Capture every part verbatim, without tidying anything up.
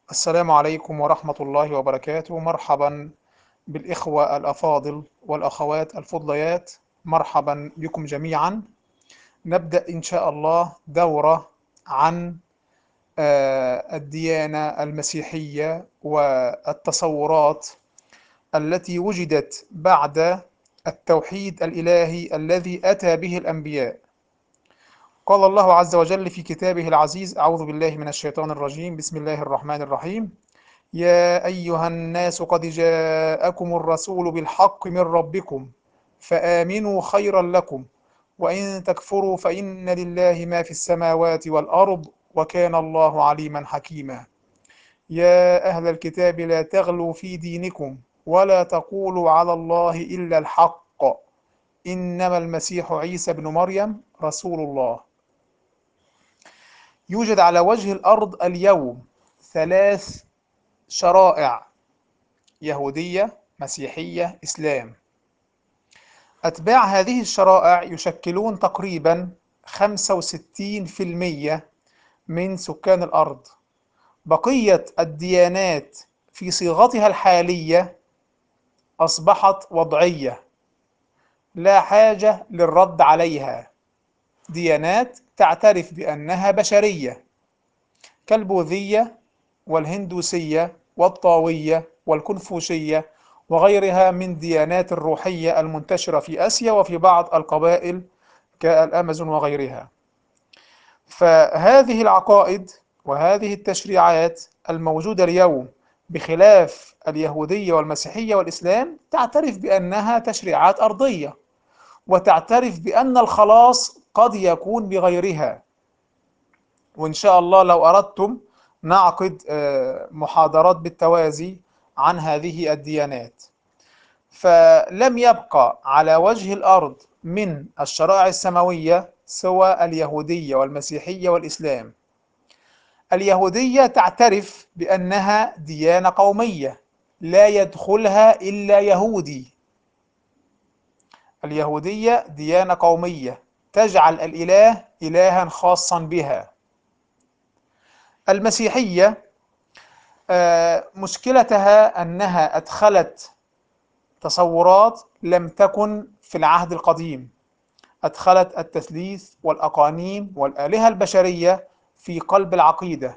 السلام عليكم ورحمة الله وبركاته. مرحبا بالإخوة الأفاضل والأخوات الفضليات، مرحبا بكم جميعا. نبدأ إن شاء الله دورة عن آه، الديانة المسيحية والتصورات التي وجدت بعد التوحيد الإلهي الذي أتى به الأنبياء. قال الله عز وجل في كتابه العزيز: أعوذ بالله من الشيطان الرجيم، بسم الله الرحمن الرحيم. يا أيها الناس قد جاءكم الرسول بالحق من ربكم فآمنوا خيرا لكم، وإن تكفروا فإن لله ما في السماوات والأرض وكان الله عليما حكيما. يا أهل الكتاب لا تغلوا في دينكم ولا تقولوا على الله إلا الحق، إنما المسيح عيسى بن مريم رسول الله. يوجد على وجه الأرض اليوم ثلاث شرائع: يهودية، مسيحية، إسلام. أتباع هذه الشرائع يشكلون تقريبا خمسة وستين بالمئة من سكان الأرض. بقية الديانات في صيغتها الحالية أصبحت وضعية، لا حاجة للرد عليها. ديانات تعترف بأنها بشرية، كالبوذية والهندوسية والطاوية والكونفوشية وغيرها من ديانات الروحية المنتشرة في آسيا وفي بعض القبائل كالأمازون وغيرها. فهذه العقائد وهذه التشريعات الموجودة اليوم بخلاف اليهودية والمسيحية والإسلام تعترف بأنها تشريعات أرضية، وتعترف بأن الخلاص قد يكون بغيرها. وإن شاء الله لو أردتم نعقد آه، محاضرات بالتوازي عن هذه الديانات. فلم يبقى على وجه الأرض من الشرائع السماوية سوى اليهودية والمسيحية والإسلام. اليهودية تعترف بأنها ديانة قومية لا يدخلها إلا يهودي. اليهودية ديانة قومية تجعل الإله إلها خاصا بها. المسيحية آه، مشكلتها أنها أدخلت تصورات لم تكن في العهد القديم. أدخلت التثليث والأقانيم والآلهة البشرية في قلب العقيدة،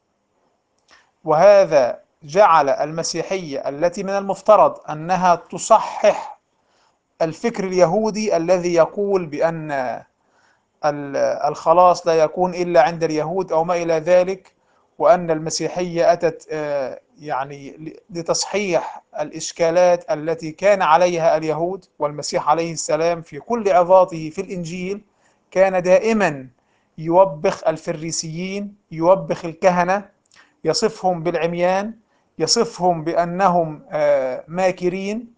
وهذا جعل المسيحية التي من المفترض أنها تصحح الفكر اليهودي الذي يقول بأن الخلاص لا يكون إلا عند اليهود أو ما إلى ذلك، وأن المسيحية أتت آه، يعني لتصحيح الإشكالات التي كان عليها اليهود. والمسيح عليه السلام في كل عظاته في الإنجيل كان دائما يوبخ الفريسيين، يوبخ الكهنة، يصفهم بالعميان، يصفهم بأنهم آه، ماكرين.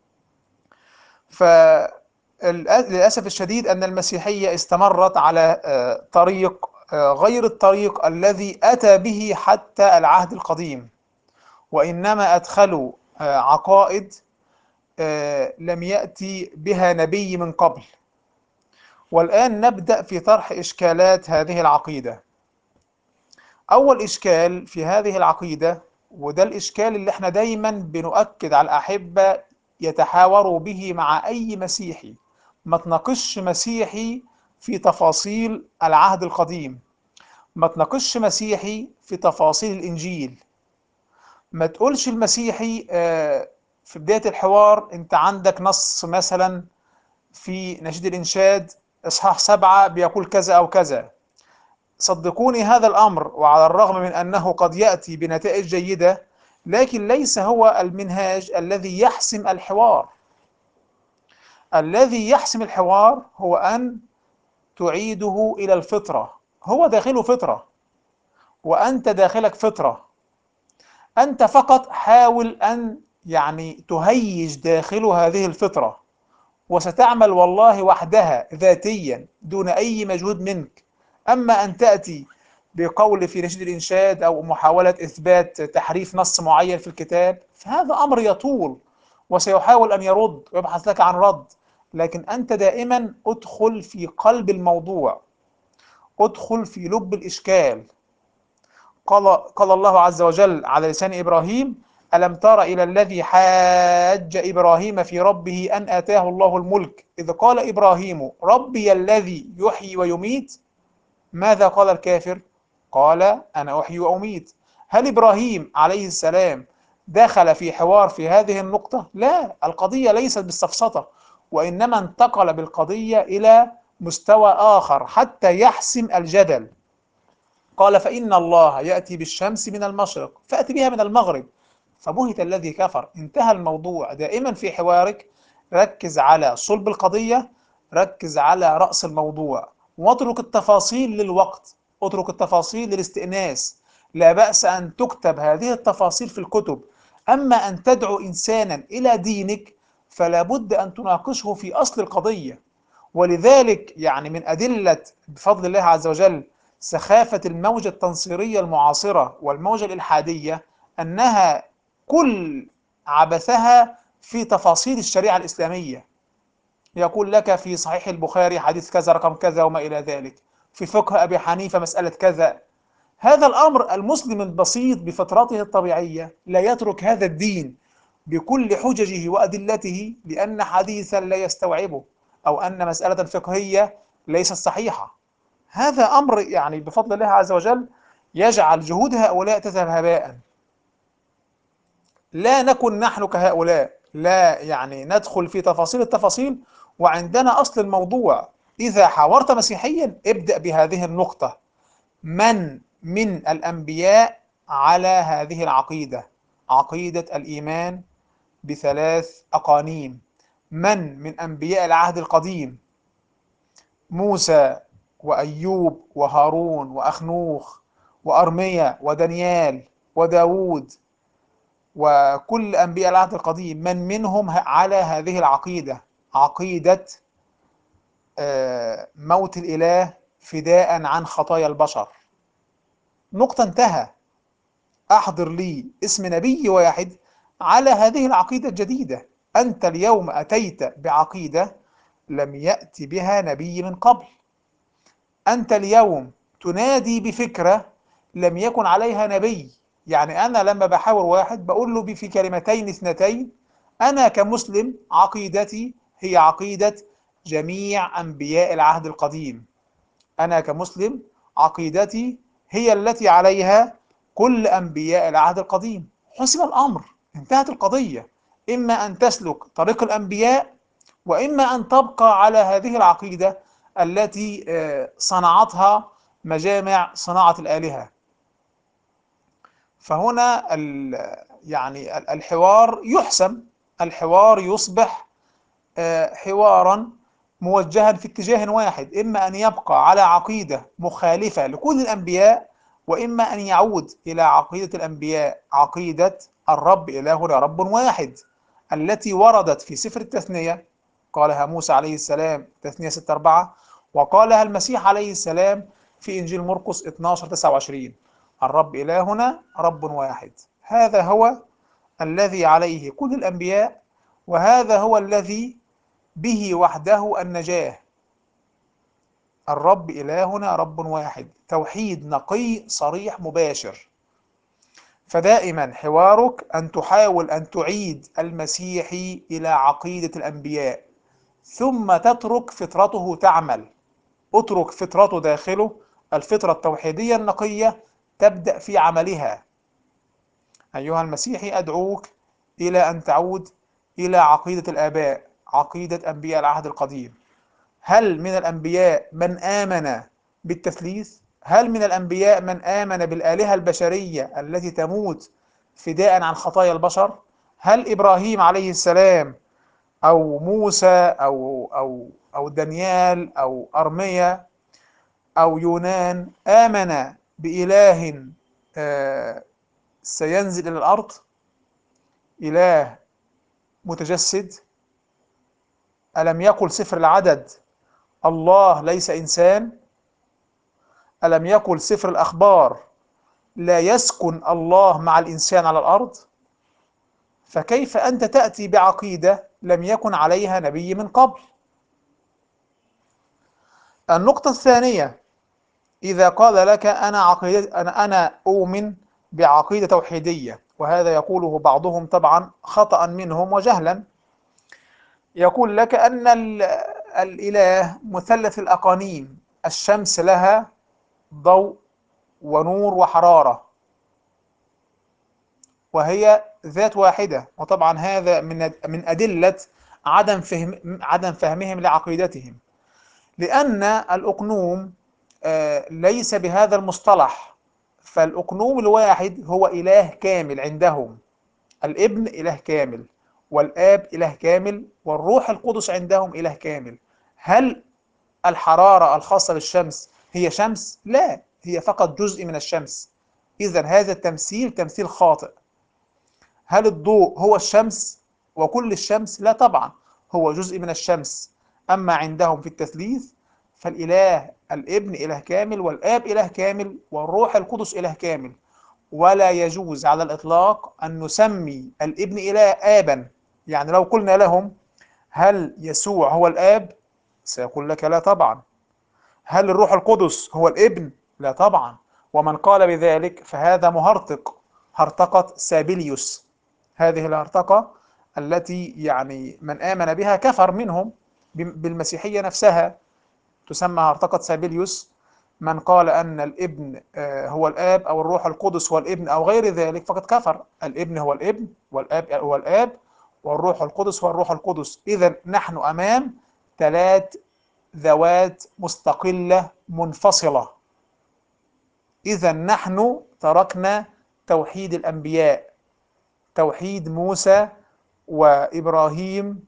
فللأسف الشديد أن المسيحية استمرت على آه، طريق آه، غير الطريق الذي أتى به حتى العهد القديم، وإنما أدخلوا آه، عقائد آه، لم يأتي بها نبي من قبل. والآن نبدأ في طرح إشكالات هذه العقيدة. أول إشكال في هذه العقيدة، وده الإشكال اللي احنا دايما بنؤكد على الأحبة يتحاوروا به مع أي مسيحي: ما تناقش مسيحي في تفاصيل العهد القديم، ما تناقش مسيحي في تفاصيل الإنجيل. ما تقولش المسيحي آه، في بداية الحوار أنت عندك نص مثلا في نشيد الإنشاد إصحاح سبعة بيقول كذا أو كذا. صدقوني هذا الأمر، وعلى الرغم من أنه قد يأتي بنتائج جيدة، لكن ليس هو المنهاج الذي يحسم الحوار. الذي يحسم الحوار هو أن تعيده إلى الفطرة. هو داخله فطرة وأنت داخلك فطرة. أنت فقط حاول أن يعني تهيج داخل هذه الفطرة، وستعمل والله وحدها ذاتيا دون أي مجهود منك. أما أن تأتي بقول في نشيد الإنشاد أو محاولة إثبات تحريف نص معين في الكتاب، فهذا أمر يطول وسيحاول أن يرد ويبحث لك عن رد. لكن أنت دائما ادخل في قلب الموضوع، ادخل في لب الإشكال. قال قال الله عز وجل على لسان إبراهيم: ألم تر إلى الذي حاج إبراهيم في ربه أن آتاه الله الملك إذ قال إبراهيم ربي الذي يحيي ويميت. ماذا قال الكافر؟ قال أنا أحيي وأميت. هل إبراهيم عليه السلام دخل في حوار في هذه النقطة؟ لا، القضية ليست بالسفسطة، وإنما انتقل بالقضية إلى مستوى آخر حتى يحسم الجدل. قال: فإن الله يأتي بالشمس من المشرق فأتي بها من المغرب. فبهت الذي كفر. انتهى الموضوع. دائما في حوارك ركز على صلب القضية، ركز على رأس الموضوع، واترك التفاصيل للوقت، اترك التفاصيل للاستئناس. لا بأس أن تكتب هذه التفاصيل في الكتب، أما أن تدعو إنسانا إلى دينك فلا بد أن تناقشه في أصل القضية. ولذلك يعني من أدلة بفضل الله عز وجل سخافة الموجة التنصيرية المعاصرة والموجة الإلحادية أنها كل عبثها في تفاصيل الشريعة الإسلامية. يقول لك في صحيح البخاري حديث كذا رقم كذا وما إلى ذلك، في فقه أبي حنيفة مسألة كذا. هذا الأمر المسلم البسيط بفطرته الطبيعية لا يترك هذا الدين بكل حججه وأدلته لأن حديثا لا يستوعبه، أو أن مسألة فقهية ليست صحيحة. هذا أمر يعني بفضل الله عز وجل يجعل جهود هؤلاء تذهب هباء. لا نكن نحن كهؤلاء، لا يعني ندخل في تفاصيل التفاصيل وعندنا أصل الموضوع. إذا حاورت مسيحيا ابدأ بهذه النقطة: من من الأنبياء على هذه العقيدة، عقيدة الإيمان بثلاث أقانيم؟ من من أنبياء العهد القديم؟ موسى وأيوب وهارون وأخنوخ وأرميا ودانيال وداود وكل أنبياء العهد القديم، من منهم على هذه العقيدة، عقيدة موت الإله فداء عن خطايا البشر. نقطة، انتهى. أحضر لي اسم نبي واحد على هذه العقيدة الجديدة. أنت اليوم أتيت بعقيدة لم يأتي بها نبي من قبل. أنت اليوم تنادي بفكرة لم يكن عليها نبي. يعني أنا لما بحاور واحد بقول له في كلمتين اثنتين: أنا كمسلم عقيدتي هي عقيدة جميع أنبياء العهد القديم. أنا كمسلم عقيدتي هي التي عليها كل أنبياء العهد القديم. حسم الأمر، انتهت القضية. إما أن تسلك طريق الأنبياء، وإما أن تبقى على هذه العقيدة التي صنعتها مجامع صناعة الآلهة. فهنا يعني الحوار يحسم، الحوار يصبح حوارا موجها في اتجاه واحد: إما أن يبقى على عقيدة مخالفة لكل الأنبياء، وإما أن يعود إلى عقيدة الأنبياء، عقيدة الرب إلهنا رب واحد، التي وردت في سفر التثنية، قالها موسى عليه السلام تثنية ستة أربعة، وقالها المسيح عليه السلام في إنجيل مرقس اثناشر تسعة وعشرين: الرب إلهنا رب واحد. هذا هو الذي عليه كل الأنبياء، وهذا هو الذي به وحده النجاة. الرب إلهنا رب واحد، توحيد نقي صريح مباشر. فدائما حوارك أن تحاول أن تعيد المسيحي إلى عقيدة الأنبياء، ثم تترك فطرته تعمل. اترك فطرته داخله، الفطرة التوحيدية النقية تبدأ في عملها. أيها المسيحي أدعوك إلى أن تعود إلى عقيدة الآباء، عقيدة أنبياء العهد القديم. هل من الأنبياء من آمن بالتثليث؟ هل من الأنبياء من آمن بالآلهة البشرية التي تموت فداء عن خطايا البشر؟ هل إبراهيم عليه السلام أو موسى أو أو أو دانيال أو أرميا أو يونان آمن بإله آه سينزل إلى الأرض، إله متجسد؟ ألم يقل سفر العدد الله ليس إنسان؟ ألم يقل سفر الأخبار لا يسكن الله مع الإنسان على الأرض؟ فكيف أنت تأتي بعقيدة لم يكن عليها نبي من قبل؟ النقطة الثانية: إذا قال لك أنا عقيدة أنا أنا أؤمن بعقيدة توحيدية، وهذا يقوله بعضهم طبعا خطأ منهم وجهلا، يقول لك أن الإله مثلث الأقانيم، الشمس لها ضوء ونور وحرارة وهي ذات واحدة، وطبعا هذا من من أدلة عدم فهم عدم فهمهم لعقيدتهم، لأن الأقنوم ليس بهذا المصطلح، فالأقنوم الواحد هو إله كامل عندهم، الابن إله كامل والآب إله كامل والروح القدس عندهم إله كامل. هل الحرارة الخاصة بالشمس هي شمس؟ لا، هي فقط جزء من الشمس. إذن هذا التمثيل تمثيل خاطئ. هل الضوء هو الشمس وكل الشمس؟ لا طبعا، هو جزء من الشمس. أما عندهم في التثليث فالإله الابن إله كامل والآب إله كامل والروح القدس إله كامل، ولا يجوز على الإطلاق أن نسمي الابن إله آبا. يعني لو قلنا لهم هل يسوع هو الآب؟ سيقول لك لا طبعا. هل الروح القدس هو الابن؟ لا طبعا. ومن قال بذلك فهذا مهرطق، هرطقة سابيليوس. هذه الهرطقة التي يعني من آمن بها كفر منهم بالمسيحية نفسها، تسمى هرطقة سابيليوس. من قال أن الابن هو الآب أو الروح القدس هو الابن أو غير ذلك فقد كفر. الابن هو الابن والآب هو الآب والروح القدس هو الروح القدس. إذا نحن أمام ثلاث ذوات مستقلة منفصلة. إذا نحن تركنا توحيد الأنبياء، توحيد موسى وإبراهيم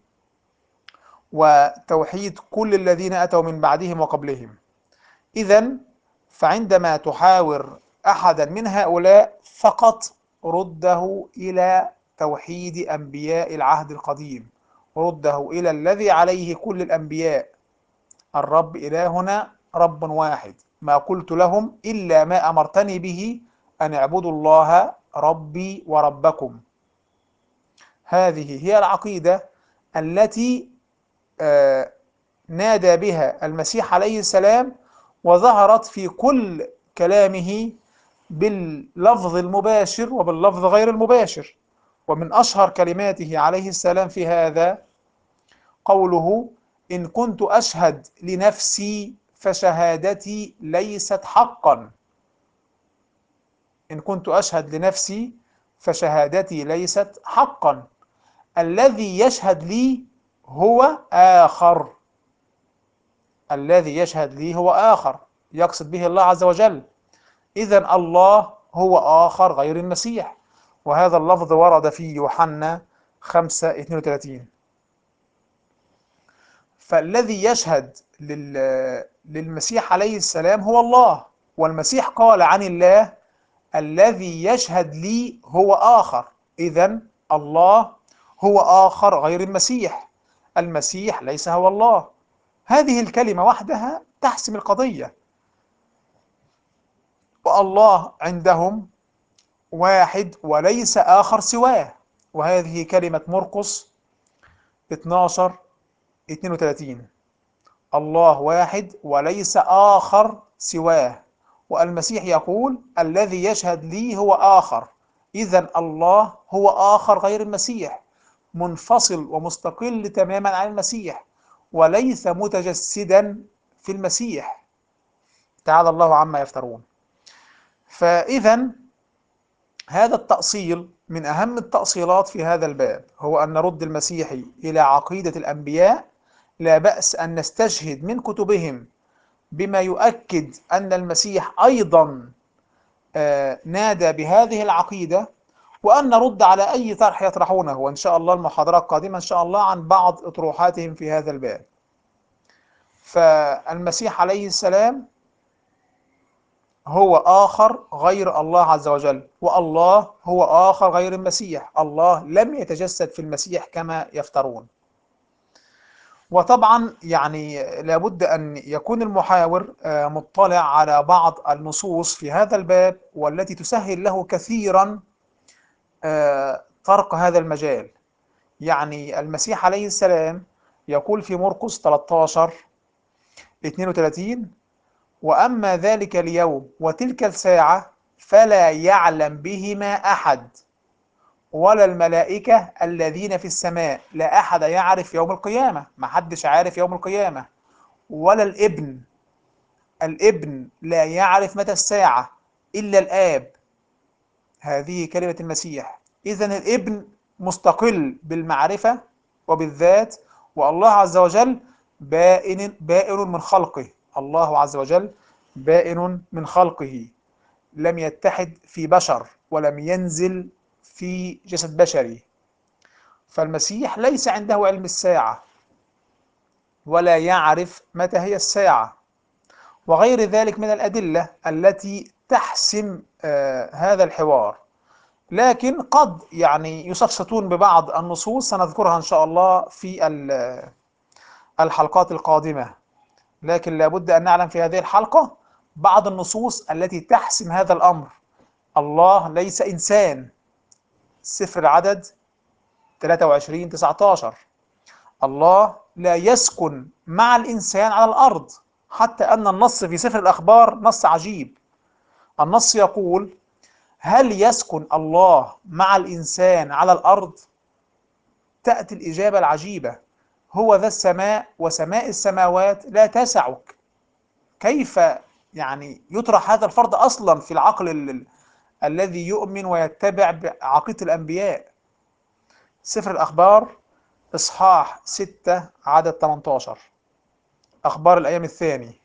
وتوحيد كل الذين أتوا من بعدهم وقبلهم. إذا فعندما تحاور أحدا من هؤلاء فقط رده إلى توحيد أنبياء العهد القديم، رده إلى الذي عليه كل الأنبياء: الرب إلهنا رب واحد، ما قلت لهم إلا ما أمرتني به أن اعبدوا الله ربي وربكم. هذه هي العقيدة التي آه نادى بها المسيح عليه السلام، وظهرت في كل كلامه باللفظ المباشر وباللفظ غير المباشر. ومن أشهر كلماته عليه السلام في هذا قوله: إن كنت أشهد لنفسي فشهادتي ليست حقا. إن كنت أشهد لنفسي فشهادتي ليست حقا، الذي يشهد لي هو آخر. الذي يشهد لي هو آخر، يقصد به الله عز وجل. إذن الله هو آخر غير المسيح، وهذا اللفظ ورد في يوحنا خمسة اثنين وثلاثين. فالذي يشهد للمسيح عليه السلام هو الله، والمسيح قال عن الله: الذي يشهد لي هو آخر. إذن الله هو آخر غير المسيح، المسيح ليس هو الله. هذه الكلمة وحدها تحسم القضية. والله عندهم واحد وليس آخر سواه، وهذه كلمة مرقس اثناشر اثنين وثلاثين: الله واحد وليس آخر سواه. والمسيح يقول: الذي يشهد لي هو آخر. إذن الله هو آخر غير المسيح، منفصل ومستقل تماما عن المسيح، وليس متجسدا في المسيح. تعالى الله عما يفترون. فإذا هذا التأصيل من أهم التأصيلات في هذا الباب، هو أن نرد المسيحي إلى عقيدة الأنبياء. لا بأس أن نستشهد من كتبهم بما يؤكد أن المسيح أيضا نادى بهذه العقيدة، وأن نرد على أي طرح يطرحونه، وإن شاء الله المحاضرة القادمة إن شاء الله عن بعض أطروحاتهم في هذا الباب. فالمسيح عليه السلام هو آخر غير الله عز وجل، والله هو آخر غير المسيح. الله لم يتجسد في المسيح كما يفترون. وطبعا يعني لابد أن يكون المحاور مطلع على بعض النصوص في هذا الباب، والتي تسهل له كثيرا طرق هذا المجال. يعني المسيح عليه السلام يقول في مرقس ثلاثة عشر اثنين وثلاثين: وأما ذلك اليوم وتلك الساعة فلا يعلم بهما أحد، ولا الملائكة الذين في السماء، لا أحد يعرف يوم القيامة، ما حدش عارف يوم القيامة، ولا الابن، الابن لا يعرف متى الساعة إلا الآب. هذه كلمة المسيح. إذن الابن مستقل بالمعرفة وبالذات، والله عز وجل بائن بائن من خلقه. الله عز وجل بائن من خلقه، لم يتحد في بشر ولم ينزل في جسد بشري. فالمسيح ليس عنده علم الساعة ولا يعرف متى هي الساعة، وغير ذلك من الأدلة التي تحسم آه هذا الحوار. لكن قد يعني يسفسطون ببعض النصوص سنذكرها إن شاء الله في الحلقات القادمة، لكن لابد أن نعلم في هذه الحلقة بعض النصوص التي تحسم هذا الأمر. الله ليس إنسان. سفر العدد ثلاثة وعشرين تسعة عشر. الله لا يسكن مع الإنسان على الأرض، حتى أن النص في سفر الأخبار نص عجيب. النص يقول: هل يسكن الله مع الإنسان على الأرض؟ تأتي الإجابة العجيبة: هو ذا السماء وسماء السماوات لا تسعك. كيف يعني يطرح هذا الفرض أصلا في العقل ال الذي يؤمن ويتبع بعقيدة الأنبياء؟ سفر الأخبار إصحاح ستة عدد ثمانية عشر، أخبار الأيام الثاني.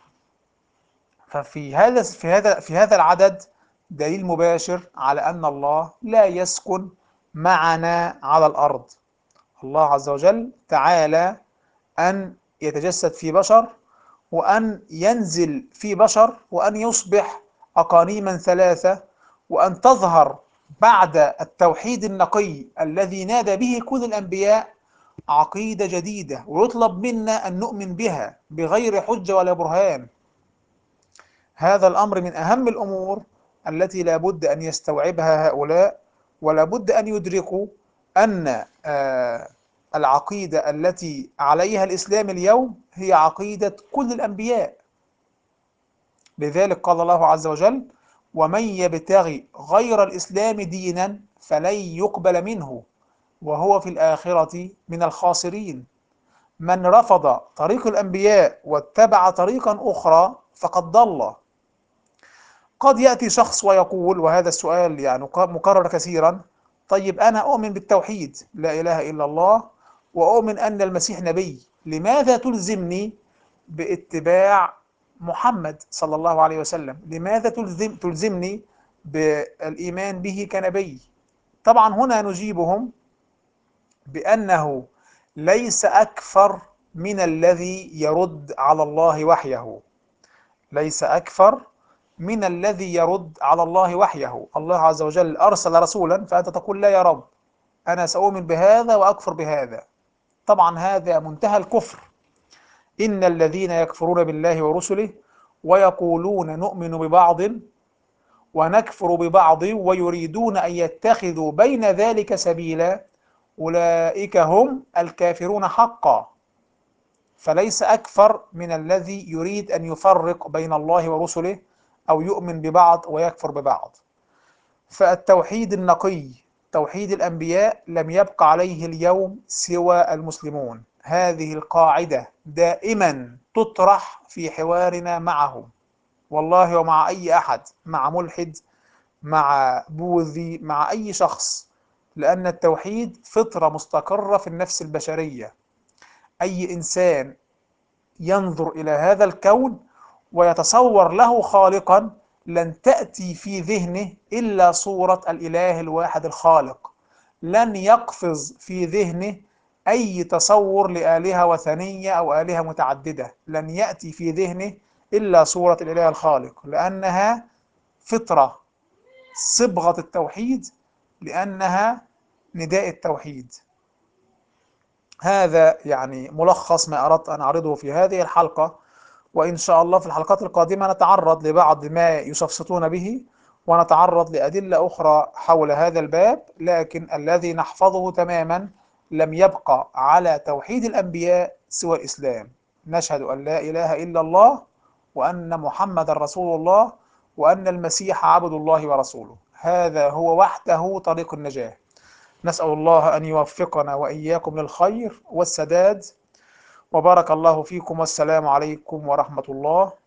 ففي هذا في هذا في هذا العدد دليل مباشر على أن الله لا يسكن معنا على الأرض. الله عز وجل تعالى أن يتجسد في بشر، وأن ينزل في بشر، وأن يصبح أقانيما ثلاثة، وأن تظهر بعد التوحيد النقي الذي نادى به كل الأنبياء عقيدة جديدة، ويطلب منا أن نؤمن بها بغير حجة ولا برهان. هذا الأمر من أهم الأمور التي لا بد أن يستوعبها هؤلاء، ولا بد أن يدركوا أن العقيدة التي عليها الإسلام اليوم هي عقيدة كل الأنبياء. لذلك قال الله عز وجل: ومن يبتغي غير الإسلام دينا فلن يقبل منه وهو في الآخرة من الخاسرين. من رفض طريق الأنبياء واتبع طريقا أخرى فقد ضل. قد يأتي شخص ويقول، وهذا السؤال يعني مكرر كثيرا: طيب أنا أؤمن بالتوحيد، لا إله إلا الله، وأؤمن أن المسيح نبي، لماذا تلزمني باتباع محمد صلى الله عليه وسلم؟ لماذا تلزم تلزمني بالإيمان به كنبي؟ طبعا هنا نجيبهم بأنه ليس أكفر من الذي يرد على الله وحيه. ليس أكفر من الذي يرد على الله وحيه. الله عز وجل أرسل رسولا، فأنت تقول: لا يا رب، أنا سأؤمن بهذا وأكفر بهذا. طبعا هذا منتهى الكفر. إن الذين يكفرون بالله ورسله ويقولون نؤمن ببعض ونكفر ببعض ويريدون أن يتخذوا بين ذلك سبيلا أولئك هم الكافرون حقا. فليس أكفر من الذي يريد أن يفرق بين الله ورسله أو يؤمن ببعض ويكفر ببعض. فالتوحيد النقي، توحيد الأنبياء، لم يبق عليه اليوم سوى المسلمون. هذه القاعدة دائما تطرح في حوارنا معهم، والله ومع أي أحد، مع ملحد، مع بوذي، مع أي شخص، لأن التوحيد فطرة مستقرة في النفس البشرية. أي إنسان ينظر إلى هذا الكون ويتصور له خالقا لن تأتي في ذهنه إلا صورة الإله الواحد الخالق. لن يقفز في ذهنه أي تصور لآلهة وثنية أو آلهة متعددة. لن يأتي في ذهنه إلا صورة الإله الخالق، لأنها فطرة، صبغة التوحيد، لأنها نداء التوحيد. هذا يعني ملخص ما أردت أن أعرضه في هذه الحلقة، وإن شاء الله في الحلقات القادمة نتعرض لبعض ما يسفسطون به، ونتعرض لأدلة أخرى حول هذا الباب. لكن الذي نحفظه تماما: لم يبقى على توحيد الأنبياء سوى الإسلام. نشهد أن لا إله إلا الله وأن محمد رسول الله وأن المسيح عبد الله ورسوله. هذا هو وحده طريق النجاة. نسأل الله أن يوفقنا وإياكم للخير والسداد، وبارك الله فيكم، والسلام عليكم ورحمة الله